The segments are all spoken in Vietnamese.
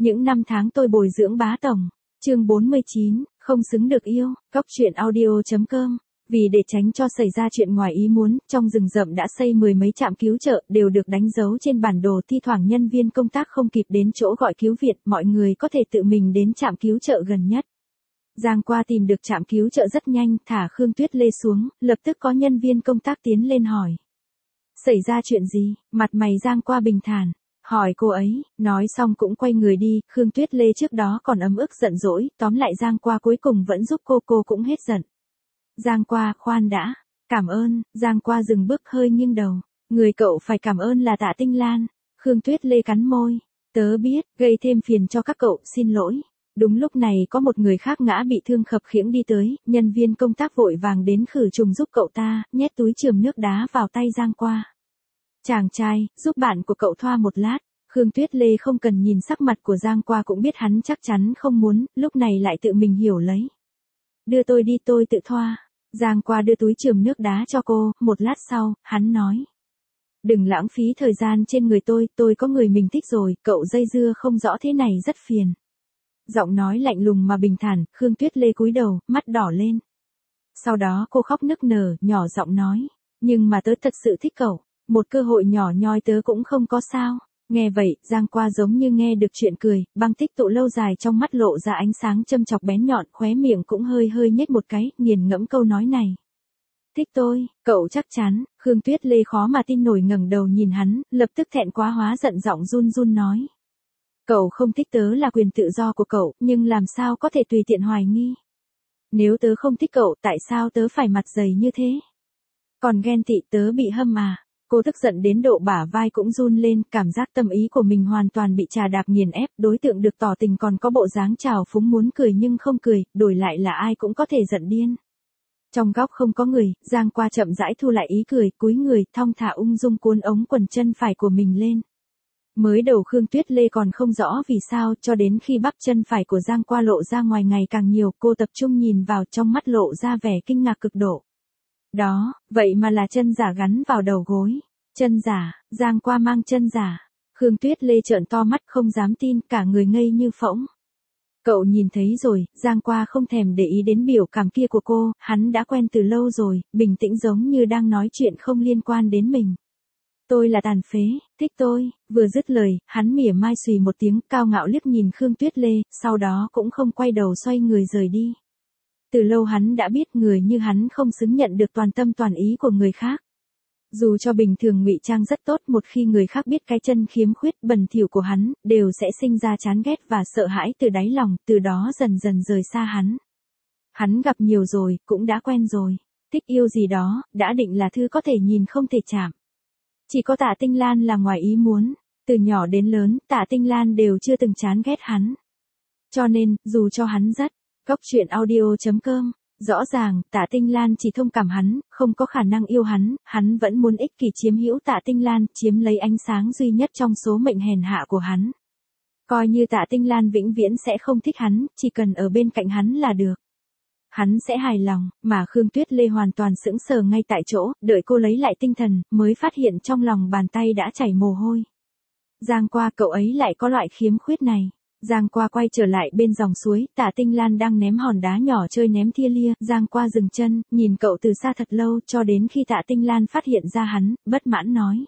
Những năm tháng tôi bồi dưỡng bá tổng. Chương 49, không xứng được yêu. Góc truyện audio.com. Vì để tránh cho xảy ra chuyện ngoài ý muốn, trong rừng rậm đã xây mười mấy trạm cứu trợ, đều được đánh dấu trên bản đồ. Thi thoảng nhân viên công tác không kịp đến chỗ gọi cứu viện, mọi người có thể tự mình đến trạm cứu trợ gần nhất. Giang Qua tìm được trạm cứu trợ rất nhanh, thả Khương Tuyết Lê xuống, lập tức có nhân viên công tác tiến lên hỏi. Xảy ra chuyện gì? Mặt mày Giang Qua bình thản. Hỏi cô ấy, nói xong cũng quay người đi. Khương Tuyết Lê trước đó còn ấm ức giận dỗi, tóm lại Giang Qua cuối cùng vẫn giúp cô cũng hết giận. Giang Qua, khoan đã. Cảm ơn. Giang Qua dừng bước hơi nghiêng đầu. Người cậu phải cảm ơn là Tạ Tinh Lan. Khương Tuyết Lê cắn môi. Tớ biết, gây thêm phiền cho các cậu, xin lỗi. Đúng lúc này có một người khác ngã bị thương khập khiễng đi tới, nhân viên công tác vội vàng đến khử trùng giúp cậu ta, nhét túi chườm nước đá vào tay Giang Qua. Chàng trai, giúp bạn của cậu thoa một lát. Khương Tuyết Lê không cần nhìn sắc mặt của Giang Qua cũng biết hắn chắc chắn không muốn, lúc này lại tự mình hiểu lấy. Đưa tôi đi, tôi tự thoa. Giang Qua đưa túi chườm nước đá cho cô, một lát sau, hắn nói. Đừng lãng phí thời gian trên người tôi có người mình thích rồi, cậu dây dưa không rõ thế này rất phiền. Giọng nói lạnh lùng mà bình thản, Khương Tuyết Lê cúi đầu, mắt đỏ lên. Sau đó cô khóc nức nở, nhỏ giọng nói. Nhưng mà tớ thật sự thích cậu, một cơ hội nhỏ nhoi tớ cũng không có sao. Nghe vậy, Giang Qua giống như nghe được chuyện cười, băng tích tụ lâu dài trong mắt lộ ra ánh sáng châm chọc bén nhọn, khóe miệng cũng hơi nhếch một cái, nghiền ngẫm câu nói này. Thích tôi, cậu chắc chắn. Khương Tuyết Lê khó mà tin nổi ngẩng đầu nhìn hắn, lập tức thẹn quá hóa giận, giọng run run nói. Cậu không thích tớ là quyền tự do của cậu, nhưng làm sao có thể tùy tiện hoài nghi. Nếu tớ không thích cậu, tại sao tớ phải mặt dày như thế? Còn ghen tị, tớ bị hâm à? Cô tức giận đến độ bả vai cũng run lên, cảm giác tâm ý của mình hoàn toàn bị trà đạp nghiền ép, đối tượng được tỏ tình còn có bộ dáng trào phúng muốn cười nhưng không cười, đổi lại là ai cũng có thể giận điên. Trong góc không có người, Giang Qua chậm rãi thu lại ý cười, cúi người, thong thả ung dung cuốn ống quần chân phải của mình lên. Mới đầu Khương Tuyết Lê còn không rõ vì sao, cho đến khi bắp chân phải của Giang Qua lộ ra ngoài ngày càng nhiều, cô tập trung nhìn vào, trong mắt lộ ra vẻ kinh ngạc cực độ. Đó, vậy mà là chân giả gắn vào đầu gối. Chân giả, Giang Qua mang chân giả. Khương Tuyết Lê trợn to mắt không dám tin, cả người ngây như phỗng. Cậu nhìn thấy rồi, Giang Qua không thèm để ý đến biểu cảm kia của cô, hắn đã quen từ lâu rồi, bình tĩnh giống như đang nói chuyện không liên quan đến mình. Tôi là tàn phế, thích tôi. Vừa dứt lời, hắn mỉa mai xùy một tiếng, cao ngạo liếc nhìn Khương Tuyết Lê, sau đó cũng không quay đầu xoay người rời đi. Từ lâu hắn đã biết người như hắn không xứng nhận được toàn tâm toàn ý của người khác. Dù cho bình thường ngụy trang rất tốt, một khi người khác biết cái chân khiếm khuyết bẩn thỉu của hắn, đều sẽ sinh ra chán ghét và sợ hãi từ đáy lòng, từ đó dần dần rời xa hắn. Hắn gặp nhiều rồi, cũng đã quen rồi. Thích yêu gì đó, đã định là thứ có thể nhìn không thể chạm. Chỉ có Tạ Tinh Lan là ngoài ý muốn. Từ nhỏ đến lớn, Tạ Tinh Lan đều chưa từng chán ghét hắn. Cho nên, dù cho hắn rất, góc truyện audio.com, rõ ràng, Tạ Tinh Lan chỉ thông cảm hắn, không có khả năng yêu hắn vẫn muốn ích kỷ chiếm hữu Tạ Tinh Lan, chiếm lấy ánh sáng duy nhất trong số mệnh hèn hạ của hắn. Coi như Tạ Tinh Lan vĩnh viễn sẽ không thích hắn, chỉ cần ở bên cạnh hắn là được. Hắn sẽ hài lòng, mà Khương Tuyết Lê hoàn toàn sững sờ ngay tại chỗ, đợi cô lấy lại tinh thần, mới phát hiện trong lòng bàn tay đã chảy mồ hôi. Giang Qua, cậu ấy lại có loại khiếm khuyết này. Giang Qua quay trở lại bên dòng suối, Tạ Tinh Lan đang ném hòn đá nhỏ chơi ném thia lia, Giang Qua dừng chân, nhìn cậu từ xa thật lâu, cho đến khi Tạ Tinh Lan phát hiện ra hắn, bất mãn nói.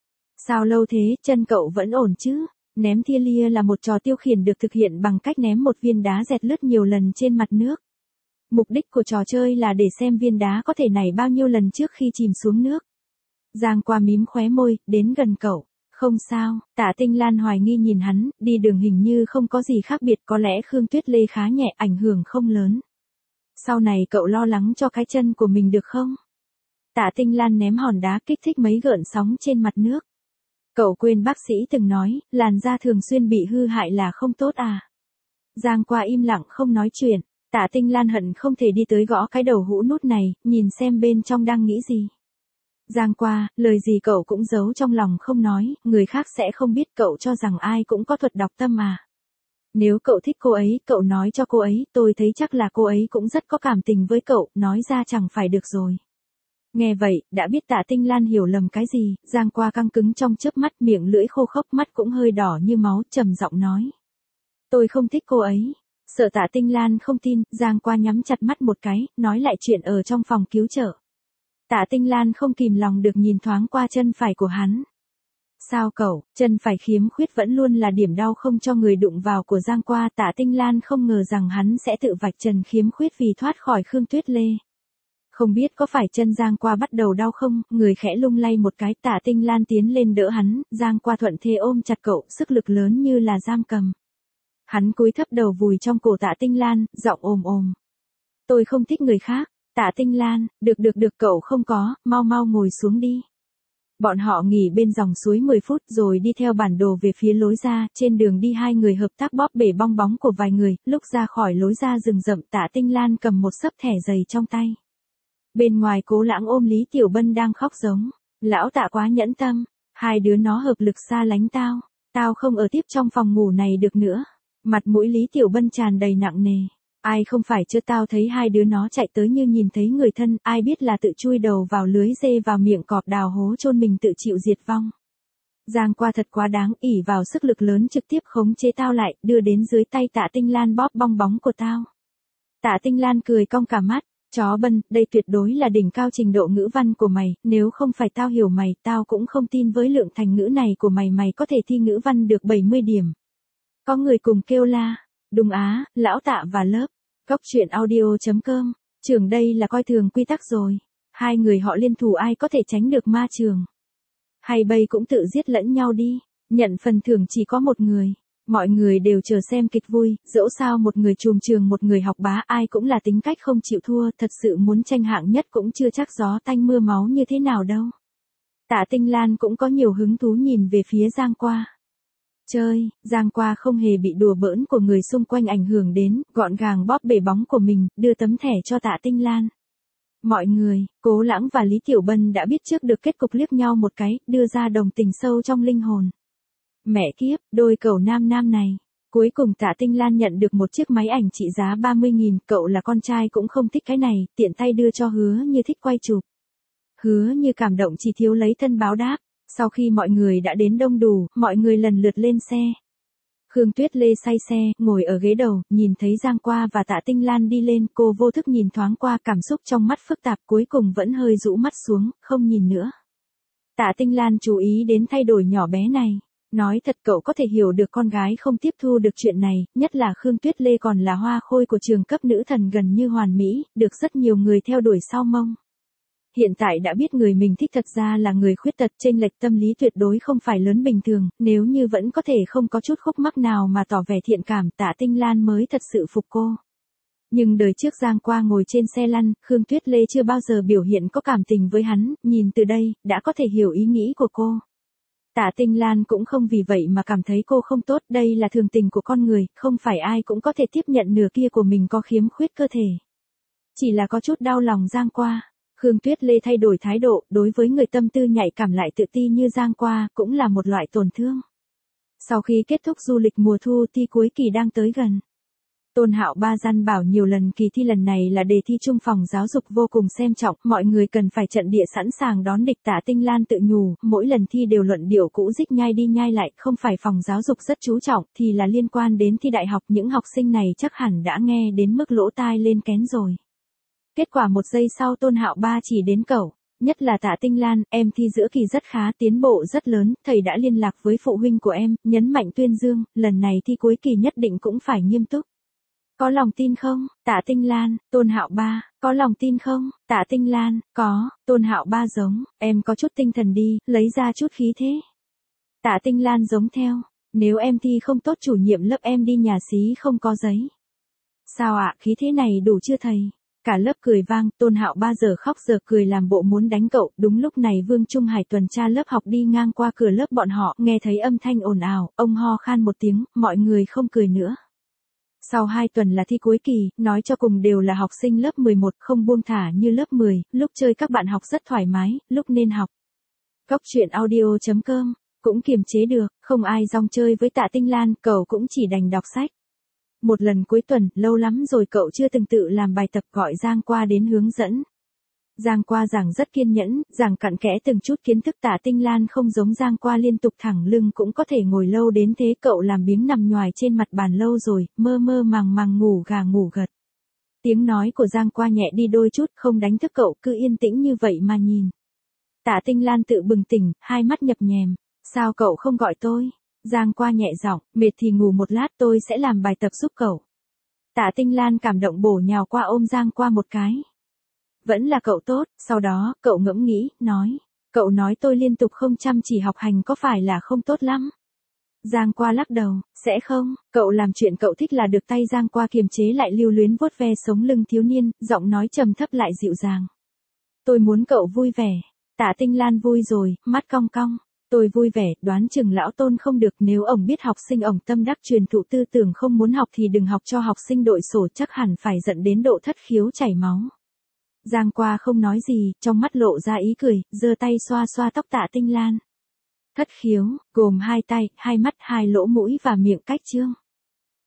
Sao lâu thế, chân cậu vẫn ổn chứ? Ném thia lia là một trò tiêu khiển được thực hiện bằng cách ném một viên đá dẹt lướt nhiều lần trên mặt nước. Mục đích của trò chơi là để xem viên đá có thể nảy bao nhiêu lần trước khi chìm xuống nước. Giang Qua mím khóe môi, đến gần cậu. Không sao, Tạ Tinh Lan hoài nghi nhìn hắn, đi đường hình như không có gì khác biệt, có lẽ Khương Tuyết Lê khá nhẹ, ảnh hưởng không lớn. Sau này cậu lo lắng cho cái chân của mình được không? Tạ Tinh Lan ném hòn đá kích thích mấy gợn sóng trên mặt nước. Cậu quên bác sĩ từng nói, làn da thường xuyên bị hư hại là không tốt à? Giang Qua im lặng không nói chuyện. Tạ Tinh Lan hận không thể đi tới gõ cái đầu hũ nút này, nhìn xem bên trong đang nghĩ gì. Giang Qua, lời gì cậu cũng giấu trong lòng không nói, người khác sẽ không biết, cậu cho rằng ai cũng có thuật đọc tâm à. Nếu cậu thích cô ấy, cậu nói cho cô ấy, tôi thấy chắc là cô ấy cũng rất có cảm tình với cậu, nói ra chẳng phải được rồi. Nghe vậy, đã biết Tạ Tinh Lan hiểu lầm cái gì, Giang Qua căng cứng trong chớp mắt, miệng lưỡi khô khốc, mắt cũng hơi đỏ như máu, trầm giọng nói. Tôi không thích cô ấy. Sợ Tạ Tinh Lan không tin, Giang Qua nhắm chặt mắt một cái, nói lại chuyện ở trong phòng cứu trợ. Tạ Tinh Lan không kìm lòng được nhìn thoáng qua chân phải của hắn. Sao cậu, chân phải khiếm khuyết vẫn luôn là điểm đau không cho người đụng vào của Giang Qua. Tạ Tinh Lan không ngờ rằng hắn sẽ tự vạch trần khiếm khuyết vì thoát khỏi Khương Tuyết Lê. Không biết có phải chân Giang Qua bắt đầu đau không, người khẽ lung lay một cái. Tạ Tinh Lan tiến lên đỡ hắn, Giang Qua thuận thế ôm chặt cậu, sức lực lớn như là giam cầm. Hắn cúi thấp đầu vùi trong cổ Tạ Tinh Lan, giọng ồm ồm. Tôi không thích người khác. Tạ Tinh Lan, được cậu không có, mau ngồi xuống đi. Bọn họ nghỉ bên dòng suối 10 phút rồi đi theo bản đồ về phía lối ra, trên đường đi hai người hợp tác bóp bể bong bóng của vài người, lúc ra khỏi lối ra rừng rậm Tạ Tinh Lan cầm một xấp thẻ giày trong tay. Bên ngoài Cố Lãng ôm Lý Tiểu Bân đang khóc giống. Lão Tạ quá nhẫn tâm, hai đứa nó hợp lực xa lánh tao, tao không ở tiếp trong phòng ngủ này được nữa. Mặt mũi Lý Tiểu Bân tràn đầy nặng nề. Ai không phải chứ tao thấy hai đứa nó chạy tới như nhìn thấy người thân, ai biết là tự chui đầu vào lưới dê vào miệng cọp đào hố chôn mình tự chịu diệt vong. Giang Qua thật quá đáng, ỷ vào sức lực lớn trực tiếp khống chế tao lại, đưa đến dưới tay Tạ Tinh Lan bóp bong bóng của tao. Tạ Tinh Lan cười cong cả mắt, chó Bân, đây tuyệt đối là đỉnh cao trình độ ngữ văn của mày, nếu không phải tao hiểu mày, tao cũng không tin với lượng thành ngữ này của mày có thể thi ngữ văn được 70 điểm. Có người cùng kêu la, đúng á, lão Tạ và lớp. Cóc truyện audio.com, trường đây là coi thường quy tắc rồi. Hai người họ liên thủ ai có thể tránh được ma trường. Hay bây cũng tự giết lẫn nhau đi, nhận phần thưởng chỉ có một người. Mọi người đều chờ xem kịch vui, dẫu sao một người trùm trường một người học bá ai cũng là tính cách không chịu thua, thật sự muốn tranh hạng nhất cũng chưa chắc gió tanh mưa máu như thế nào đâu. Tạ Tinh Lan cũng có nhiều hứng thú nhìn về phía Giang Qua. Chơi, Giang Qua không hề bị đùa bỡn của người xung quanh ảnh hưởng đến, gọn gàng bóp bể bóng của mình, đưa tấm thẻ cho Tạ Tinh Lan. Mọi người, Cố Lãng và Lý Tiểu Bân đã biết trước được kết cục liếc nhau một cái, đưa ra đồng tình sâu trong linh hồn. Mẹ kiếp, đôi cậu nam này. Cuối cùng Tạ Tinh Lan nhận được một chiếc máy ảnh trị giá 30.000, cậu là con trai cũng không thích cái này, tiện tay đưa cho Hứa Như thích quay chụp. Hứa Như cảm động chỉ thiếu lấy thân báo đáp. Sau khi mọi người đã đến đông đủ, mọi người lần lượt lên xe. Khương Tuyết Lê say xe, ngồi ở ghế đầu, nhìn thấy Giang Qua và Tạ Tinh Lan đi lên, cô vô thức nhìn thoáng qua, cảm xúc trong mắt phức tạp, cuối cùng vẫn hơi rũ mắt xuống, không nhìn nữa. Tạ Tinh Lan chú ý đến thay đổi nhỏ bé này. Nói thật cậu có thể hiểu được con gái không tiếp thu được chuyện này, nhất là Khương Tuyết Lê còn là hoa khôi của trường cấp nữ thần gần như hoàn mỹ, được rất nhiều người theo đuổi sau mông. Hiện tại đã biết người mình thích thật ra là người khuyết tật, chênh lệch tâm lý tuyệt đối không phải lớn bình thường, nếu như vẫn có thể không có chút khúc mắc nào mà tỏ vẻ thiện cảm, Tạ Tinh Lan mới thật sự phục cô. Nhưng đời trước Giang Qua ngồi trên xe lăn, Khương Tuyết Lê chưa bao giờ biểu hiện có cảm tình với hắn, nhìn từ đây, đã có thể hiểu ý nghĩ của cô. Tạ Tinh Lan cũng không vì vậy mà cảm thấy cô không tốt, đây là thường tình của con người, không phải ai cũng có thể tiếp nhận nửa kia của mình có khiếm khuyết cơ thể. Chỉ là có chút đau lòng Giang Qua. Khương Tuyết Lê thay đổi thái độ, đối với người tâm tư nhạy cảm lại tự ti như Giang Qua, cũng là một loại tổn thương. Sau khi kết thúc du lịch mùa thu, thi cuối kỳ đang tới gần. Tôn Hạo Ba dặn bảo nhiều lần kỳ thi lần này là đề thi chung phòng giáo dục vô cùng xem trọng, mọi người cần phải trận địa sẵn sàng đón địch. Tạ Tinh Lan tự nhủ, mỗi lần thi đều luận điệu cũ dích nhai đi nhai lại, không phải phòng giáo dục rất chú trọng, thì là liên quan đến thi đại học, những học sinh này chắc hẳn đã nghe đến mức lỗ tai lên kén rồi. Kết quả một giây sau Tôn Hạo Ba chỉ đến cậu, nhất là Tạ Tinh Lan, em thi giữa kỳ rất khá, tiến bộ rất lớn, thầy đã liên lạc với phụ huynh của em, nhấn mạnh tuyên dương, lần này thi cuối kỳ nhất định cũng phải nghiêm túc. Có lòng tin không? Tạ Tinh Lan, Tôn Hạo Ba, có lòng tin không? Tạ Tinh Lan, có, Tôn Hạo Ba giống, em có chút tinh thần đi, lấy ra chút khí thế. Tạ Tinh Lan giống theo, nếu em thi không tốt chủ nhiệm lớp em đi nhà xí không có giấy. Sao ạ, khí thế này đủ chưa thầy? Cả lớp cười vang, Tôn Hạo Ba giờ khóc giờ cười làm bộ muốn đánh cậu, đúng lúc này Vương Trung Hải tuần tra lớp học đi ngang qua cửa lớp bọn họ, nghe thấy âm thanh ồn ào, ông ho khan một tiếng, mọi người không cười nữa. Sau 2 tuần là thi cuối kỳ, nói cho cùng đều là học sinh lớp 11, không buông thả như lớp 10, lúc chơi các bạn học rất thoải mái, lúc nên học. Cóc truyện audio.com, cũng kiềm chế được, không ai rong chơi với Tạ Tinh Lan, cậu cũng chỉ đành đọc sách. Một lần cuối tuần, lâu lắm rồi cậu chưa từng tự làm bài tập, gọi Giang Qua đến hướng dẫn. Giang Qua giảng rất kiên nhẫn, giảng cặn kẽ từng chút kiến thức. Tạ Tinh Lan không giống Giang Qua liên tục thẳng lưng cũng có thể ngồi lâu đến thế, cậu làm biếng nằm nhoài trên mặt bàn lâu rồi, mơ mơ màng màng ngủ gà ngủ gật. Tiếng nói của Giang Qua nhẹ đi đôi chút, không đánh thức cậu, cứ yên tĩnh như vậy mà nhìn. Tạ Tinh Lan tự bừng tỉnh, hai mắt nhập nhèm. Sao cậu không gọi tôi? Giang Qua nhẹ giọng, mệt thì ngủ một lát, tôi sẽ làm bài tập giúp cậu. Tạ Tinh Lan cảm động bổ nhào qua ôm Giang Qua một cái. Vẫn là cậu tốt. Sau đó, cậu ngẫm nghĩ, nói. Cậu nói tôi liên tục không chăm chỉ học hành có phải là không tốt lắm? Giang Qua lắc đầu, sẽ không, cậu làm chuyện cậu thích là được. Tay Giang Qua kiềm chế lại lưu luyến vuốt ve sống lưng thiếu niên, giọng nói trầm thấp lại dịu dàng. Tôi muốn cậu vui vẻ. Tạ Tinh Lan vui rồi, mắt cong cong. Tôi vui vẻ, đoán chừng lão Tôn không được, nếu ổng biết học sinh ổng tâm đắc truyền thụ tư tưởng không muốn học thì đừng học cho học sinh đội sổ, chắc hẳn phải giận đến độ thất khiếu chảy máu. Giang Qua không nói gì, trong mắt lộ ra ý cười, giơ tay xoa xoa tóc Tạ Tinh Lan. Thất khiếu, gồm hai tay, hai mắt, hai lỗ mũi và miệng cách trương.